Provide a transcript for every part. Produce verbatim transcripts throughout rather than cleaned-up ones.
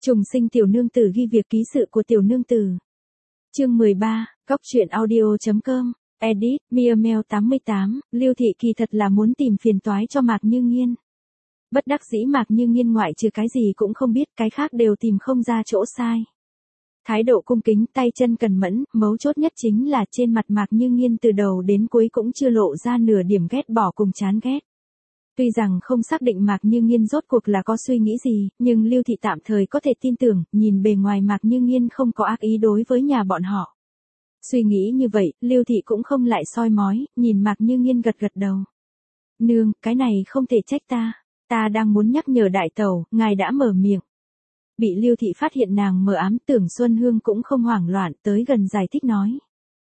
Trùng sinh tiểu nương tử ghi việc ký sự của tiểu nương tử. Chương mười ba, Góc truyện audio.com, edit, Miamel tám mươi tám, Lưu Thị kỳ thật là muốn tìm phiền toái cho Mạc Như Nghiên. Bất đắc dĩ Mạc Như Nghiên ngoại trừ cái gì cũng không biết, cái khác đều tìm không ra chỗ sai. Thái độ cung kính, tay chân cần mẫn, mấu chốt nhất chính là trên mặt Mạc Như Nghiên từ đầu đến cuối cũng chưa lộ ra nửa điểm ghét bỏ cùng chán ghét. Tuy rằng không xác định Mạc Như Nghiên rốt cuộc là có suy nghĩ gì, nhưng Lưu Thị tạm thời có thể tin tưởng, nhìn bề ngoài Mạc Như Nghiên không có ác ý đối với nhà bọn họ. Suy nghĩ như vậy, Lưu Thị cũng không lại soi mói, nhìn Mạc Như Nghiên gật gật đầu. Nương, cái này không thể trách ta, ta đang muốn nhắc nhở đại tẩu, ngài đã mở miệng. Bị Lưu Thị phát hiện nàng mờ ám, Tưởng Xuân Hương cũng không hoảng loạn, tới gần giải thích nói.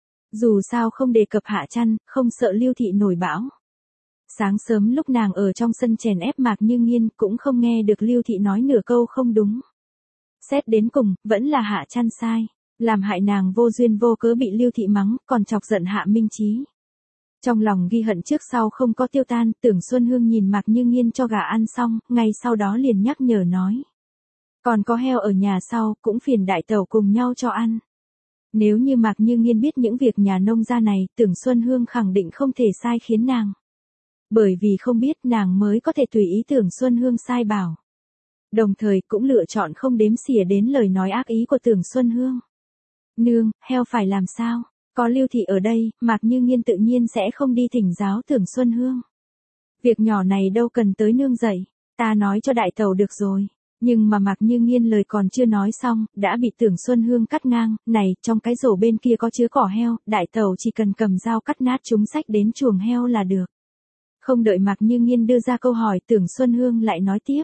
Dù sao không đề cập Hạ Chăn, không sợ Lưu Thị nổi bão. Sáng sớm lúc nàng ở trong sân chèn ép Mạc Như Nghiên cũng không nghe được Lưu Thị nói nửa câu không đúng. Xét đến cùng, vẫn là Hạ Chăn sai, làm hại nàng vô duyên vô cớ bị Lưu Thị mắng, còn chọc giận Hạ Minh Chí. Trong lòng ghi hận trước sau không có tiêu tan, Tưởng Xuân Hương nhìn Mạc Như Nghiên cho gà ăn xong, ngay sau đó liền nhắc nhở nói. Còn có heo ở nhà sau, cũng phiền đại tẩu cùng nhau cho ăn. Nếu như Mạc Như Nghiên biết những việc nhà nông gia này, Tưởng Xuân Hương khẳng định không thể sai khiến nàng. Bởi vì không biết nàng mới có thể tùy ý Tưởng Xuân Hương sai bảo. Đồng thời cũng lựa chọn không đếm xỉa đến lời nói ác ý của Tưởng Xuân Hương. Nương, heo phải làm sao? Có Lưu Thị ở đây, Mạc Như Nghiên tự nhiên sẽ không đi thỉnh giáo Tưởng Xuân Hương. Việc nhỏ này đâu cần tới nương dạy, ta nói cho đại tẩu được rồi. Nhưng mà Mạc Như Nghiên lời còn chưa nói xong, đã bị Tưởng Xuân Hương cắt ngang, này, trong cái rổ bên kia có chứa cỏ heo, đại tẩu chỉ cần cầm dao cắt nát chúng xách đến chuồng heo là được. Không đợi Mạc Như Nghiên đưa ra câu hỏi, Tưởng Xuân Hương lại nói tiếp.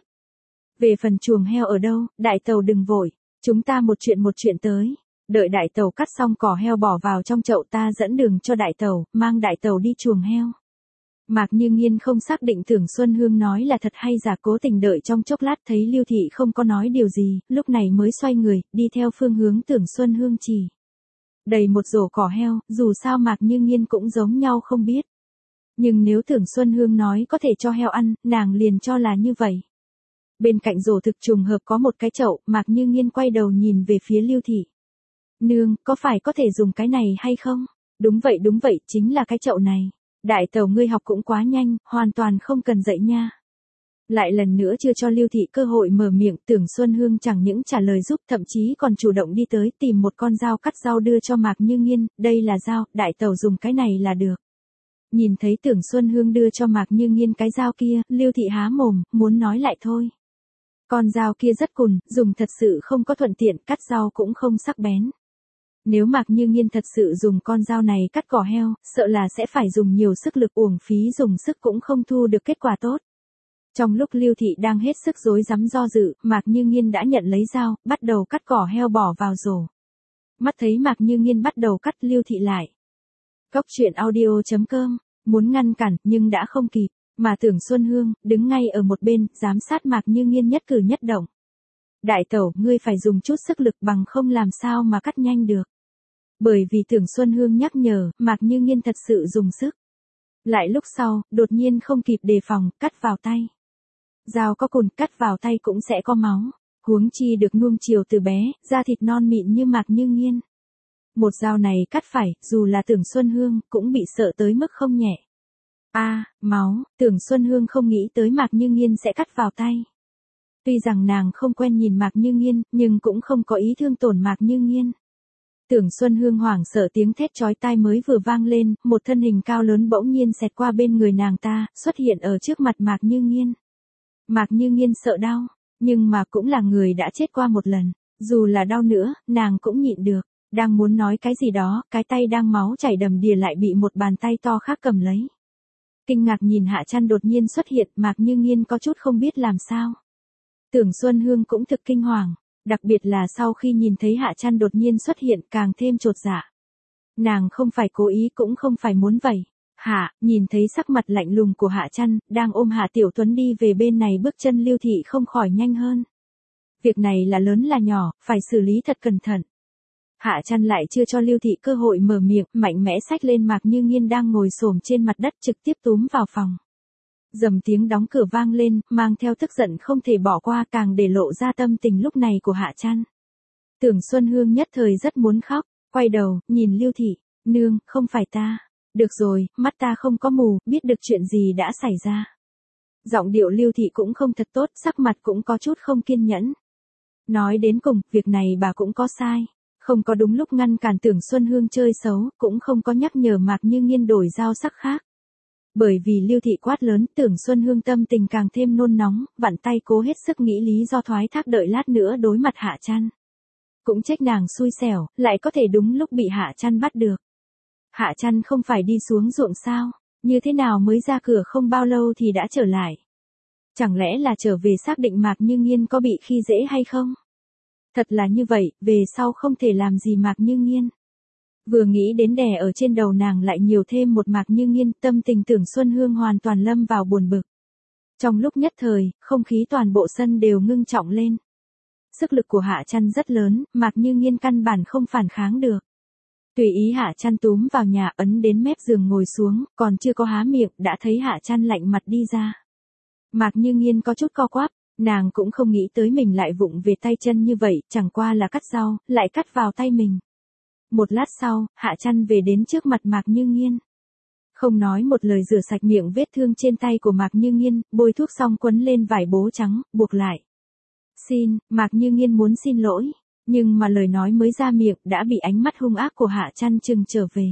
Về phần chuồng heo ở đâu, đại tẩu đừng vội, chúng ta một chuyện một chuyện tới. Đợi đại tẩu cắt xong cỏ heo bỏ vào trong chậu ta dẫn đường cho đại tẩu, mang đại tẩu đi chuồng heo. Mạc Như Nghiên không xác định Tưởng Xuân Hương nói là thật hay giả, cố tình đợi trong chốc lát thấy Lưu Thị không có nói điều gì, lúc này mới xoay người, đi theo phương hướng Tưởng Xuân Hương chỉ. Đầy một rổ cỏ heo, dù sao Mạc Như Nghiên cũng giống nhau không biết. Nhưng nếu Tưởng Xuân Hương nói có thể cho heo ăn, nàng liền cho là như vậy. Bên cạnh rổ thực trùng hợp có một cái chậu, Mạc Như Nghiên quay đầu nhìn về phía Lưu Thị. Nương, có phải có thể dùng cái này hay không? Đúng vậy đúng vậy, chính là cái chậu này. Đại tẩu ngươi học cũng quá nhanh, hoàn toàn không cần dạy nha. Lại lần nữa chưa cho Lưu Thị cơ hội mở miệng, Tưởng Xuân Hương chẳng những trả lời giúp, thậm chí còn chủ động đi tới tìm một con dao cắt rau đưa cho Mạc Như Nghiên, đây là dao, đại tẩu dùng cái này là được. Nhìn thấy Tưởng Xuân Hương đưa cho Mạc Như Nghiên cái dao kia, Lưu Thị há mồm, muốn nói lại thôi. Con dao kia rất cùn, dùng thật sự không có thuận tiện, cắt rau cũng không sắc bén. Nếu Mạc Như Nghiên thật sự dùng con dao này cắt cỏ heo, sợ là sẽ phải dùng nhiều sức lực, uổng phí dùng sức cũng không thu được kết quả tốt. Trong lúc Lưu Thị đang hết sức rối rắm do dự, Mạc Như Nghiên đã nhận lấy dao, bắt đầu cắt cỏ heo bỏ vào rổ. Mắt thấy Mạc Như Nghiên bắt đầu cắt, Lưu Thị lại. Góc truyện audio.com, muốn ngăn cản, nhưng đã không kịp, mà Tưởng Xuân Hương, đứng ngay ở một bên, giám sát Mạc Như Nghiên nhất cử nhất động. Đại tẩu, ngươi phải dùng chút sức lực, bằng không làm sao mà cắt nhanh được. Bởi vì Tưởng Xuân Hương nhắc nhở, Mạc Như Nghiên thật sự dùng sức. Lại lúc sau, đột nhiên không kịp đề phòng, cắt vào tay. Dao có cùn, cắt vào tay cũng sẽ có máu. Huống chi được nuông chiều từ bé, da thịt non mịn như Mạc Như Nghiên. Một dao này cắt phải, dù là Tưởng Xuân Hương, cũng bị sợ tới mức không nhẹ. A, à, máu, Tưởng Xuân Hương không nghĩ tới Mạc Như Nghiên sẽ cắt vào tay. Tuy rằng nàng không quen nhìn Mạc Như Nghiên, nhưng cũng không có ý thương tổn Mạc Như Nghiên. Tưởng Xuân Hương hoảng sợ, tiếng thét chói tai mới vừa vang lên, một thân hình cao lớn bỗng nhiên xẹt qua bên người nàng ta, xuất hiện ở trước mặt Mạc Như Nghiên. Mạc Như Nghiên sợ đau, nhưng mà cũng là người đã chết qua một lần, dù là đau nữa, nàng cũng nhịn được, đang muốn nói cái gì đó, cái tay đang máu chảy đầm đìa lại bị một bàn tay to khác cầm lấy. Kinh ngạc nhìn Hạ Chăn đột nhiên xuất hiện, Mạc Như Nghiên có chút không biết làm sao. Tưởng Xuân Hương cũng thực kinh hoàng. Đặc biệt là sau khi nhìn thấy Hạ Chăn đột nhiên xuất hiện, càng thêm chột dạ. Nàng không phải cố ý cũng không phải muốn vậy. Hạ, nhìn thấy sắc mặt lạnh lùng của Hạ Chăn, đang ôm Hạ Tiểu Tuấn đi về bên này, bước chân Lưu Thị không khỏi nhanh hơn. Việc này là lớn là nhỏ, phải xử lý thật cẩn thận. Hạ Chăn lại chưa cho Lưu Thị cơ hội mở miệng, mạnh mẽ xách lên Mạc Như Nghiên đang ngồi xổm trên mặt đất, trực tiếp túm vào phòng. Dầm tiếng đóng cửa vang lên, mang theo tức giận không thể bỏ qua, càng để lộ ra tâm tình lúc này của Hạ Trăn. Tưởng Xuân Hương nhất thời rất muốn khóc, quay đầu, nhìn Lưu Thị, nương, không phải ta. Được rồi, mắt ta không có mù, biết được chuyện gì đã xảy ra. Giọng điệu Lưu Thị cũng không thật tốt, sắc mặt cũng có chút không kiên nhẫn. Nói đến cùng, việc này bà cũng có sai. Không có đúng lúc ngăn cản Tưởng Xuân Hương chơi xấu, cũng không có nhắc nhở Mạc Như Nghiên đổi dao sắc khác. Bởi vì Lưu Thị quát lớn, Tưởng Xuân Hương tâm tình càng thêm nôn nóng, vặn tay cố hết sức nghĩ lý do thoái thác đợi lát nữa đối mặt Hạ Trăn. Cũng trách nàng xui xẻo, lại có thể đúng lúc bị Hạ Trăn bắt được. Hạ Trăn không phải đi xuống ruộng sao, như thế nào mới ra cửa không bao lâu thì đã trở lại. Chẳng lẽ là trở về xác định Mạc Như Nghiên có bị khi dễ hay không? Thật là như vậy, về sau không thể làm gì Mạc Như Nghiên. Vừa nghĩ đến đè ở trên đầu nàng lại nhiều thêm một Mạc Như Nghiên, tâm tình Tưởng Xuân Hương hoàn toàn lâm vào buồn bực. Trong lúc nhất thời, không khí toàn bộ sân đều ngưng trọng lên. Sức lực của Hạ Trăn rất lớn, Mạc Như Nghiên căn bản không phản kháng được. Tùy ý Hạ Trăn túm vào nhà, ấn đến mép giường ngồi xuống, còn chưa có há miệng, đã thấy Hạ Trăn lạnh mặt đi ra. Mạc Như Nghiên có chút co quắp, nàng cũng không nghĩ tới mình lại vụng về tay chân như vậy, chẳng qua là cắt rau, lại cắt vào tay mình. Một lát sau, Hạ Trăn về đến trước mặt Mạc Như Nghiên. Không nói một lời rửa sạch miệng vết thương trên tay của Mạc Như Nghiên, bôi thuốc xong quấn lên vải bố trắng, buộc lại. Xin, Mạc Như Nghiên muốn xin lỗi, nhưng mà lời nói mới ra miệng đã bị ánh mắt hung ác của Hạ Trăn trừng trở về.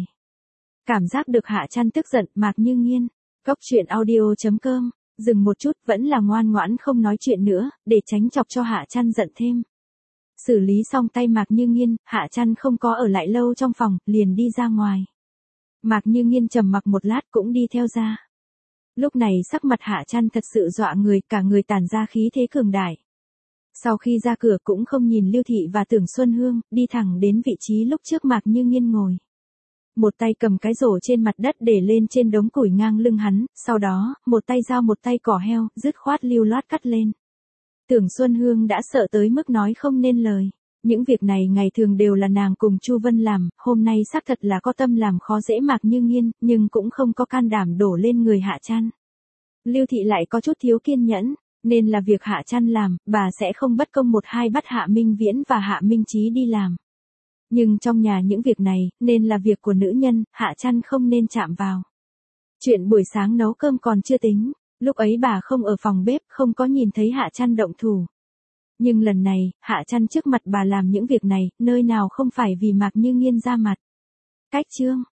Cảm giác được Hạ Trăn tức giận, Mạc Như Nghiên, Cốc Truyện Audio chấm com, dừng một chút vẫn là ngoan ngoãn không nói chuyện nữa, để tránh chọc cho Hạ Trăn giận thêm. Xử lý xong tay Mạc Như Nghiên, Hạ Trăn không có ở lại lâu trong phòng, liền đi ra ngoài. Mạc Như Nghiên trầm mặc một lát cũng đi theo ra. Lúc này sắc mặt Hạ Trăn thật sự dọa người, cả người tản ra khí thế cường đại. Sau khi ra cửa cũng không nhìn Lưu Thị và Tưởng Xuân Hương, đi thẳng đến vị trí lúc trước Mạc Như Nghiên ngồi. Một tay cầm cái rổ trên mặt đất để lên trên đống củi ngang lưng hắn, sau đó, một tay dao một tay cỏ heo, dứt khoát lưu loát cắt lên. Tưởng Xuân Hương đã sợ tới mức nói không nên lời. Những việc này ngày thường đều là nàng cùng Chu Vân làm, hôm nay xác thật là có tâm làm khó dễ Mạc Như Nghiên, nhưng cũng không có can đảm đổ lên người Hạ Trăn. Lưu Thị lại có chút thiếu kiên nhẫn, nên là việc Hạ Trăn làm, bà sẽ không bất công một hai bắt Hạ Minh Viễn và Hạ Minh Chí đi làm. Nhưng trong nhà những việc này, nên là việc của nữ nhân, Hạ Trăn không nên chạm vào. Chuyện buổi sáng nấu cơm còn chưa tính, lúc ấy bà không ở phòng bếp, không có nhìn thấy Hạ Trăn động thủ. Nhưng lần này, Hạ Trăn trước mặt bà làm những việc này, nơi nào không phải vì Mạc Như Nghiên ra mặt. Cách chương